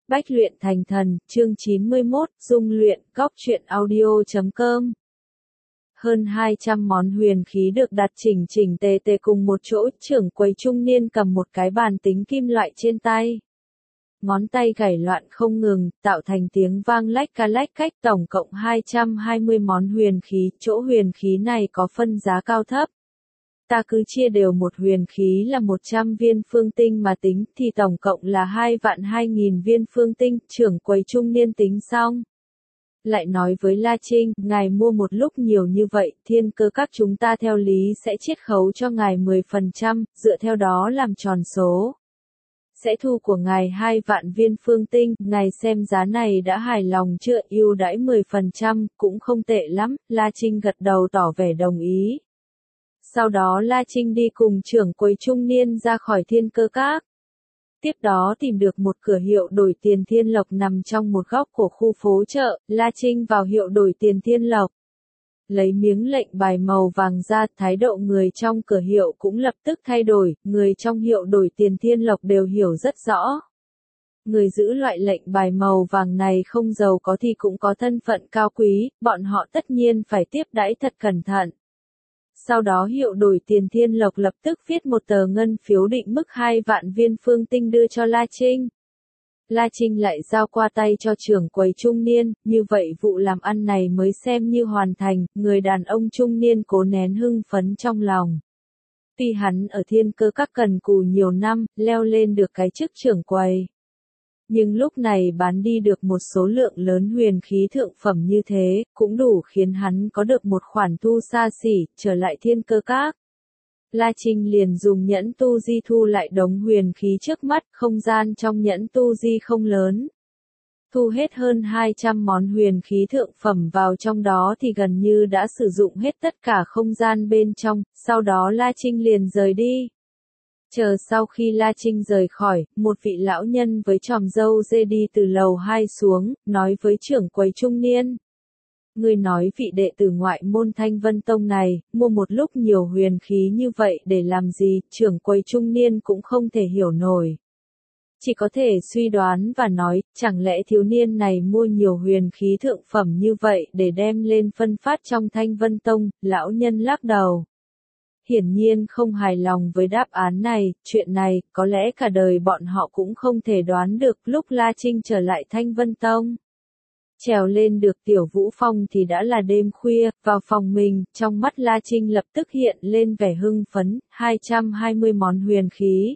Bách luyện thành thần, chương 91, dung luyện, góc truyện audio.com. Hơn 200 món huyền khí được đặt chỉnh chỉnh tề tề cùng một chỗ, trưởng quầy trung niên cầm một cái bàn tính kim loại trên tay. Ngón tay gảy loạn không ngừng, tạo thành tiếng vang lách ca lách cách, tổng cộng 220 món huyền khí, chỗ huyền khí này có phân giá cao thấp. Ta cứ chia đều một huyền khí là 100 viên phương tinh mà tính, thì tổng cộng là 2.200.000 viên phương tinh, trưởng quầy trung niên tính xong. Lại nói với La Trinh, ngài mua một lúc nhiều như vậy, Thiên Cơ Các chúng ta theo lý sẽ chiết khấu cho ngài 10%, dựa theo đó làm tròn số. Sẽ thu của ngài 2 vạn viên phương tinh, ngài xem giá này đã hài lòng chưa, ưu đãi 10%, cũng không tệ lắm, La Trinh gật đầu tỏ vẻ đồng ý. Sau đó La Trinh đi cùng trưởng quầy trung niên ra khỏi Thiên Cơ Các. Tiếp đó tìm được một cửa hiệu đổi tiền Thiên Lộc nằm trong một góc của khu phố chợ, La Trinh vào hiệu đổi tiền Thiên Lộc. Lấy miếng lệnh bài màu vàng ra, thái độ người trong cửa hiệu cũng lập tức thay đổi, người trong hiệu đổi tiền Thiên Lộc đều hiểu rất rõ. Người giữ loại lệnh bài màu vàng này không giàu có thì cũng có thân phận cao quý, bọn họ tất nhiên phải tiếp đãi thật cẩn thận. Sau đó hiệu đổi tiền Thiên Lộc lập tức viết một tờ ngân phiếu định mức 2 vạn viên phương tinh đưa cho La Trinh. La Trinh lại giao qua tay cho trưởng quầy trung niên, như vậy vụ làm ăn này mới xem như hoàn thành, người đàn ông trung niên cố nén hưng phấn trong lòng. Tuy hắn ở Thiên Cơ Các cần cù nhiều năm, leo lên được cái chức trưởng quầy. Nhưng lúc này bán đi được một số lượng lớn huyền khí thượng phẩm như thế, cũng đủ khiến hắn có được một khoản thu xa xỉ, trở lại Thiên Cơ Các. La Trinh liền dùng nhẫn tu di thu lại đống huyền khí trước mắt, không gian trong nhẫn tu di không lớn. Thu hết hơn 200 món huyền khí thượng phẩm vào trong đó thì gần như đã sử dụng hết tất cả không gian bên trong, sau đó La Trinh liền rời đi. Chờ sau khi La Trinh rời khỏi, một vị lão nhân với chòm râu dê đi từ lầu 2 xuống, nói với trưởng quầy trung niên. Người nói vị đệ tử ngoại môn Thanh Vân Tông này, mua một lúc nhiều huyền khí như vậy để làm gì, trưởng quầy trung niên cũng không thể hiểu nổi. Chỉ có thể suy đoán và nói, chẳng lẽ thiếu niên này mua nhiều huyền khí thượng phẩm như vậy để đem lên phân phát trong Thanh Vân Tông, lão nhân lắc đầu. Hiển nhiên không hài lòng với đáp án này, chuyện này, có lẽ cả đời bọn họ cũng không thể đoán được. Lúc La Trinh trở lại Thanh Vân Tông, trèo lên được Tiểu Vũ Phong thì đã là đêm khuya, vào phòng mình, trong mắt La Trinh lập tức hiện lên vẻ hưng phấn, 220 món huyền khí.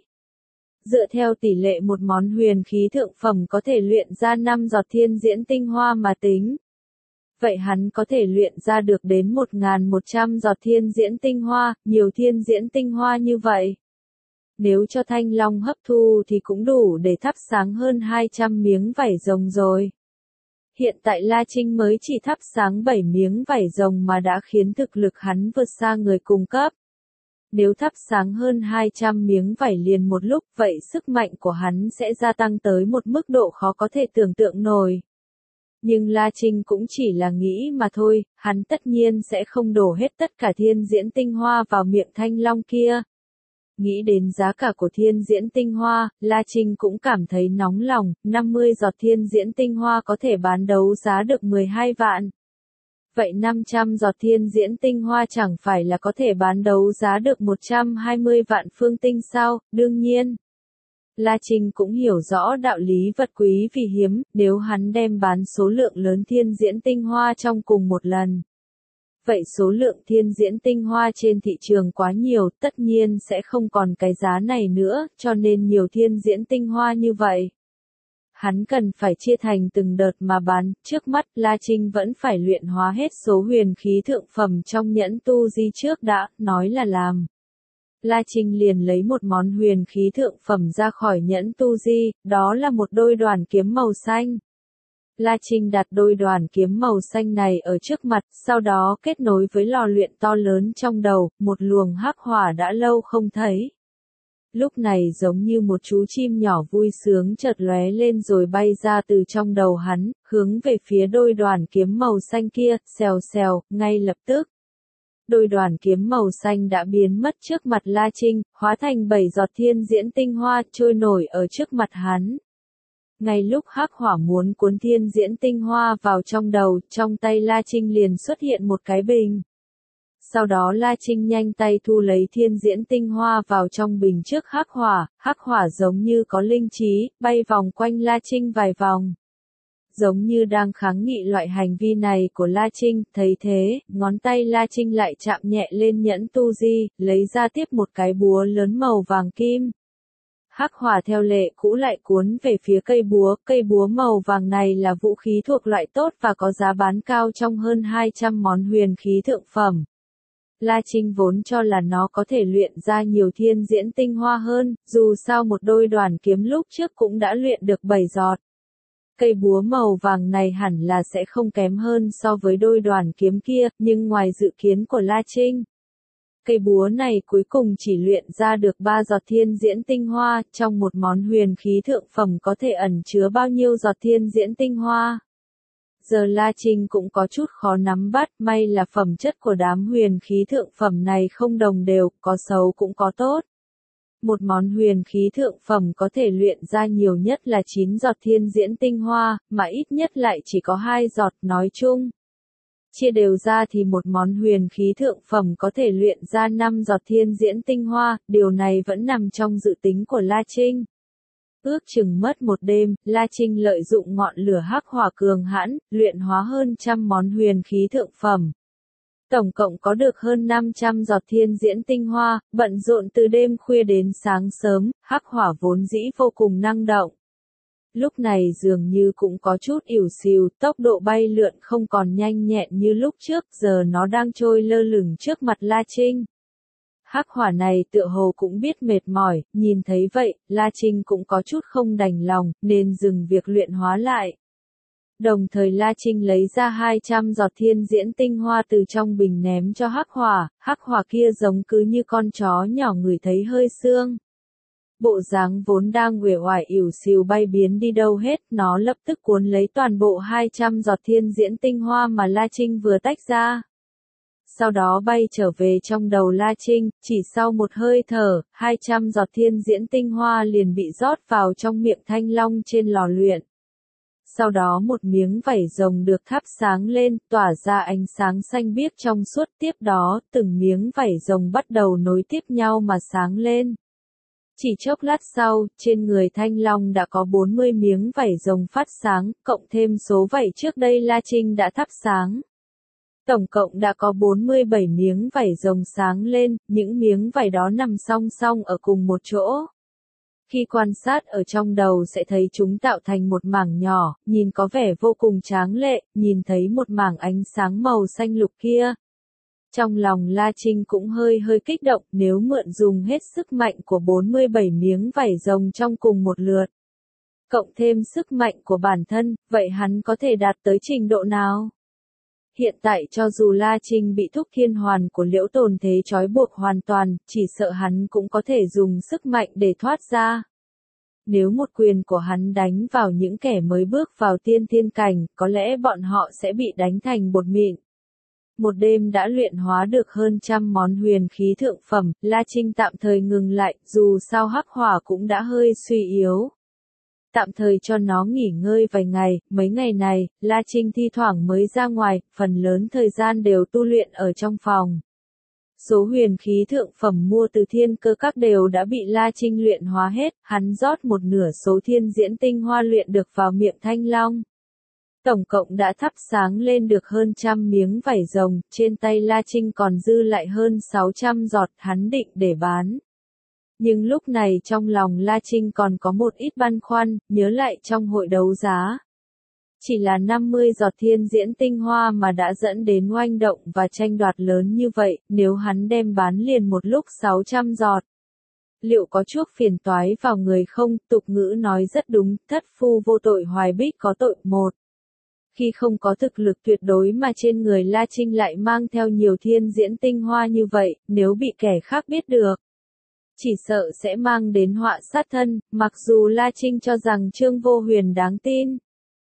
Dựa theo tỷ lệ một món huyền khí thượng phẩm có thể luyện ra 5 giọt thiên diễn tinh hoa mà tính. Vậy hắn có thể luyện ra được đến 1.100 giọt thiên diễn tinh hoa, nhiều thiên diễn tinh hoa như vậy. Nếu cho Thanh Long hấp thu thì cũng đủ để thắp sáng hơn 200 miếng vảy rồng rồi. Hiện tại La Trinh mới chỉ thắp sáng 7 miếng vảy rồng mà đã khiến thực lực hắn vượt xa người cùng cấp. Nếu thắp sáng hơn 200 miếng vảy liền một lúc, vậy sức mạnh của hắn sẽ gia tăng tới một mức độ khó có thể tưởng tượng nổi. Nhưng La Trinh cũng chỉ là nghĩ mà thôi, hắn tất nhiên sẽ không đổ hết tất cả thiên diễn tinh hoa vào miệng Thanh Long kia. Nghĩ đến giá cả của thiên diễn tinh hoa, La Trinh cũng cảm thấy nóng lòng, 50 giọt thiên diễn tinh hoa có thể bán đấu giá được 12 vạn. Vậy 500 giọt thiên diễn tinh hoa chẳng phải là có thể bán đấu giá được 120 vạn phương tinh sao, đương nhiên. La Trinh cũng hiểu rõ đạo lý vật quý vì hiếm, nếu hắn đem bán số lượng lớn thiên diễn tinh hoa trong cùng một lần. Vậy số lượng thiên diễn tinh hoa trên thị trường quá nhiều, tất nhiên sẽ không còn cái giá này nữa, cho nên nhiều thiên diễn tinh hoa như vậy. Hắn cần phải chia thành từng đợt mà bán, trước mắt La Trinh vẫn phải luyện hóa hết số huyền khí thượng phẩm trong nhẫn tu di trước đã, nói là làm. La Trinh liền lấy một món huyền khí thượng phẩm ra khỏi nhẫn tu di, đó là một đôi đoản kiếm màu xanh. La Trinh đặt đôi đoản kiếm màu xanh này ở trước mặt, sau đó kết nối với lò luyện to lớn trong đầu, một luồng hắc hỏa đã lâu không thấy. Lúc này giống như một chú chim nhỏ vui sướng chợt lóe lên rồi bay ra từ trong đầu hắn, hướng về phía đôi đoản kiếm màu xanh kia, xèo xèo, ngay lập tức. Đôi đoản kiếm màu xanh đã biến mất trước mặt La Trinh, hóa thành 7 giọt thiên diễn tinh hoa trôi nổi ở trước mặt hắn. Ngay lúc Hắc Hỏa muốn cuốn thiên diễn tinh hoa vào trong đầu, trong tay La Trinh liền xuất hiện một cái bình. Sau đó La Trinh nhanh tay thu lấy thiên diễn tinh hoa vào trong bình trước Hắc Hỏa giống như có linh trí, bay vòng quanh La Trinh vài vòng. Giống như đang kháng nghị loại hành vi này của La Trinh, thấy thế, ngón tay La Trinh lại chạm nhẹ lên nhẫn tu di, lấy ra tiếp một cái búa lớn màu vàng kim. Hắc Hỏa theo lệ cũ lại cuốn về phía cây búa màu vàng này là vũ khí thuộc loại tốt và có giá bán cao trong hơn 200 món huyền khí thượng phẩm. La Trinh vốn cho là nó có thể luyện ra nhiều thiên diễn tinh hoa hơn, dù sao một đôi đoàn kiếm lúc trước cũng đã luyện được 7 giọt. Cây búa màu vàng này hẳn là sẽ không kém hơn so với đôi đoàn kiếm kia, nhưng ngoài dự kiến của La Trinh, cây búa này cuối cùng chỉ luyện ra được 3 giọt thiên diễn tinh hoa, trong một món huyền khí thượng phẩm có thể ẩn chứa bao nhiêu giọt thiên diễn tinh hoa. Giờ La Trinh cũng có chút khó nắm bắt, may là phẩm chất của đám huyền khí thượng phẩm này không đồng đều, có xấu cũng có tốt. Một món huyền khí thượng phẩm có thể luyện ra nhiều nhất là 9 giọt thiên diễn tinh hoa, mà ít nhất lại chỉ có 2 giọt nói chung. Chia đều ra thì một món huyền khí thượng phẩm có thể luyện ra 5 giọt thiên diễn tinh hoa, điều này vẫn nằm trong dự tính của La Trinh. Ước chừng mất một đêm, La Trinh lợi dụng ngọn lửa hắc hỏa cường hãn, luyện hóa hơn 100 món huyền khí thượng phẩm. Tổng cộng có được hơn 500 giọt thiên diễn tinh hoa, bận rộn từ đêm khuya đến sáng sớm, hắc hỏa vốn dĩ vô cùng năng động. Lúc này dường như cũng có chút ỉu xìu, tốc độ bay lượn không còn nhanh nhẹn như lúc trước, giờ nó đang trôi lơ lửng trước mặt La Trinh. Hắc hỏa này tựa hồ cũng biết mệt mỏi, nhìn thấy vậy, La Trinh cũng có chút không đành lòng, nên dừng việc luyện hóa lại. Đồng thời La Trinh lấy ra 200 giọt thiên diễn tinh hoa từ trong bình ném cho hắc hỏa kia giống cứ như con chó nhỏ ngửi thấy hơi xương. Bộ dáng vốn đang uể oải ỉu xìu bay biến đi đâu hết, nó lập tức cuốn lấy toàn bộ 200 giọt thiên diễn tinh hoa mà La Trinh vừa tách ra. Sau đó bay trở về trong đầu La Trinh, chỉ sau một hơi thở, 200 giọt thiên diễn tinh hoa liền bị rót vào trong miệng thanh long trên lò luyện. Sau đó một miếng vảy rồng được thắp sáng lên, tỏa ra ánh sáng xanh biếc trong suốt, tiếp đó, từng miếng vảy rồng bắt đầu nối tiếp nhau mà sáng lên. Chỉ chốc lát sau, trên người thanh long đã có 40 miếng vảy rồng phát sáng, cộng thêm số vảy trước đây La Trinh đã thắp sáng. Tổng cộng đã có 47 miếng vảy rồng sáng lên, những miếng vảy đó nằm song song ở cùng một chỗ. Khi quan sát ở trong đầu sẽ thấy chúng tạo thành một mảng nhỏ, nhìn có vẻ vô cùng tráng lệ, nhìn thấy một mảng ánh sáng màu xanh lục kia. Trong lòng La Trinh cũng hơi kích động, nếu mượn dùng hết sức mạnh của 47 miếng vảy rồng trong cùng một lượt. Cộng thêm sức mạnh của bản thân, vậy hắn có thể đạt tới trình độ nào? Hiện tại cho dù La Trinh bị thúc thiên hoàn của Liễu Tồn Thế trói buộc hoàn toàn, chỉ sợ hắn cũng có thể dùng sức mạnh để thoát ra. Nếu một quyền của hắn đánh vào những kẻ mới bước vào tiên thiên cảnh, có lẽ bọn họ sẽ bị đánh thành bột mịn. Một đêm đã luyện hóa được hơn 100 món huyền khí thượng phẩm, La Trinh tạm thời ngừng lại, dù sao hắc hỏa cũng đã hơi suy yếu. Tạm thời cho nó nghỉ ngơi vài ngày, mấy ngày này, La Trinh thi thoảng mới ra ngoài, phần lớn thời gian đều tu luyện ở trong phòng. Số huyền khí thượng phẩm mua từ thiên cơ các đều đã bị La Trinh luyện hóa hết, hắn rót một nửa số thiên diễn tinh hoa luyện được vào miệng thanh long. Tổng cộng đã thắp sáng lên được hơn 100 miếng vảy rồng, trên tay La Trinh còn dư lại hơn 600 giọt, hắn định để bán. Nhưng lúc này trong lòng La Trinh còn có một ít băn khoăn, nhớ lại trong hội đấu giá. Chỉ là 50 giọt thiên diễn tinh hoa mà đã dẫn đến oanh động và tranh đoạt lớn như vậy, nếu hắn đem bán liền một lúc 600 giọt. Liệu có chuốc phiền toái vào người không? Tục ngữ nói rất đúng, thất phu vô tội hoài bích có tội một. Khi không có thực lực tuyệt đối mà trên người La Trinh lại mang theo nhiều thiên diễn tinh hoa như vậy, nếu bị kẻ khác biết được, chỉ sợ sẽ mang đến họa sát thân, mặc dù La Trinh cho rằng Trương Vô Huyền đáng tin.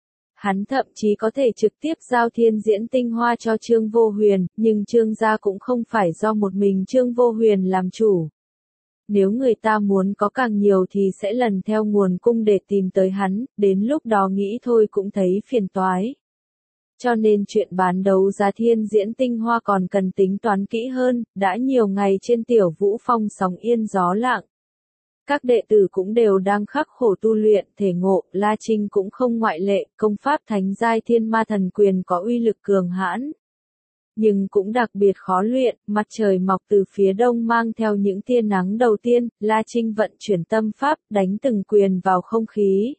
Hắn thậm chí có thể trực tiếp giao thiên diễn tinh hoa cho Trương Vô Huyền, nhưng Trương gia cũng không phải do một mình Trương Vô Huyền làm chủ. Nếu người ta muốn có càng nhiều thì sẽ lần theo nguồn cung để tìm tới hắn, đến lúc đó nghĩ thôi cũng thấy phiền toái. Cho nên chuyện bán đấu giá thiên diễn tinh hoa còn cần tính toán kỹ hơn, đã nhiều ngày trên Tiểu Vũ Phong sóng yên gió lặng. Các đệ tử cũng đều đang khắc khổ tu luyện, thể ngộ, La Trinh cũng không ngoại lệ, công pháp thánh giai Thiên Ma Thần Quyền có uy lực cường hãn. Nhưng cũng đặc biệt khó luyện, mặt trời mọc từ phía đông mang theo những tia nắng đầu tiên, La Trinh vận chuyển tâm pháp, đánh từng quyền vào không khí.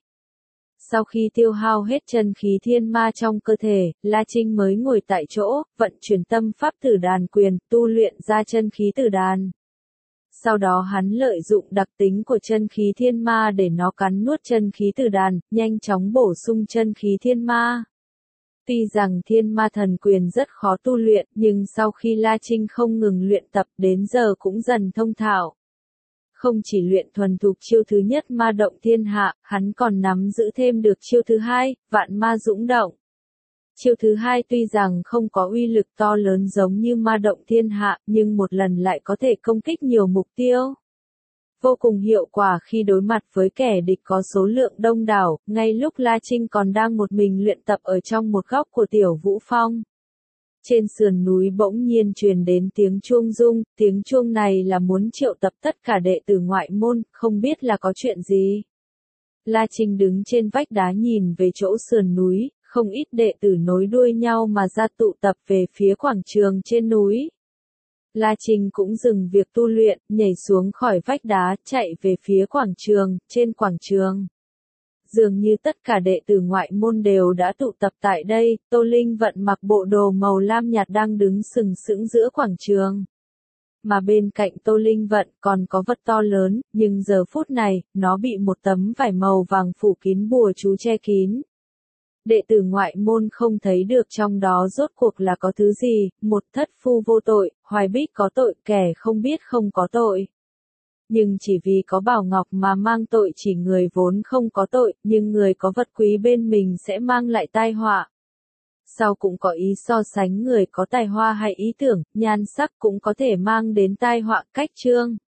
Sau khi tiêu hao hết chân khí thiên ma trong cơ thể, La Trinh mới ngồi tại chỗ, vận chuyển tâm pháp tử đàn quyền, tu luyện ra chân khí tử đàn. Sau đó hắn lợi dụng đặc tính của chân khí thiên ma để nó cắn nuốt chân khí tử đàn, nhanh chóng bổ sung chân khí thiên ma. Tuy rằng Thiên Ma Thần Quyền rất khó tu luyện, nhưng sau khi La Trinh không ngừng luyện tập đến giờ cũng dần thông thạo. Không chỉ luyện thuần thục chiêu thứ nhất Ma Động Thiên Hạ, hắn còn nắm giữ thêm được chiêu thứ hai, Vạn Ma Dũng Động. Chiêu thứ hai tuy rằng không có uy lực to lớn giống như Ma Động Thiên Hạ, nhưng một lần lại có thể công kích nhiều mục tiêu. Vô cùng hiệu quả khi đối mặt với kẻ địch có số lượng đông đảo, ngay lúc La Trinh còn đang một mình luyện tập ở trong một góc của Tiểu Vũ Phong. Trên sườn núi bỗng nhiên truyền đến tiếng chuông rung, tiếng chuông này là muốn triệu tập tất cả đệ tử ngoại môn, không biết là có chuyện gì. La Trinh đứng trên vách đá nhìn về chỗ sườn núi, không ít đệ tử nối đuôi nhau mà ra tụ tập về phía quảng trường trên núi. La Trinh cũng dừng việc tu luyện, nhảy xuống khỏi vách đá, chạy về phía quảng trường, trên quảng trường. Dường như tất cả đệ tử ngoại môn đều đã tụ tập tại đây, Tô Linh Vận mặc bộ đồ màu lam nhạt đang đứng sừng sững giữa quảng trường. Mà bên cạnh Tô Linh Vận còn có vật to lớn, nhưng giờ phút này, nó bị một tấm vải màu vàng phủ kín bùa chú che kín. Đệ tử ngoại môn không thấy được trong đó rốt cuộc là có thứ gì, một thất phu vô tội, Hoài Bích có tội, kẻ không biết không có tội. Nhưng chỉ vì có bảo ngọc mà mang tội chỉ người vốn không có tội, nhưng người có vật quý bên mình sẽ mang lại tai họa. Sau cũng có ý so sánh người có tài hoa hay ý tưởng, nhan sắc cũng có thể mang đến tai họa, cách chương.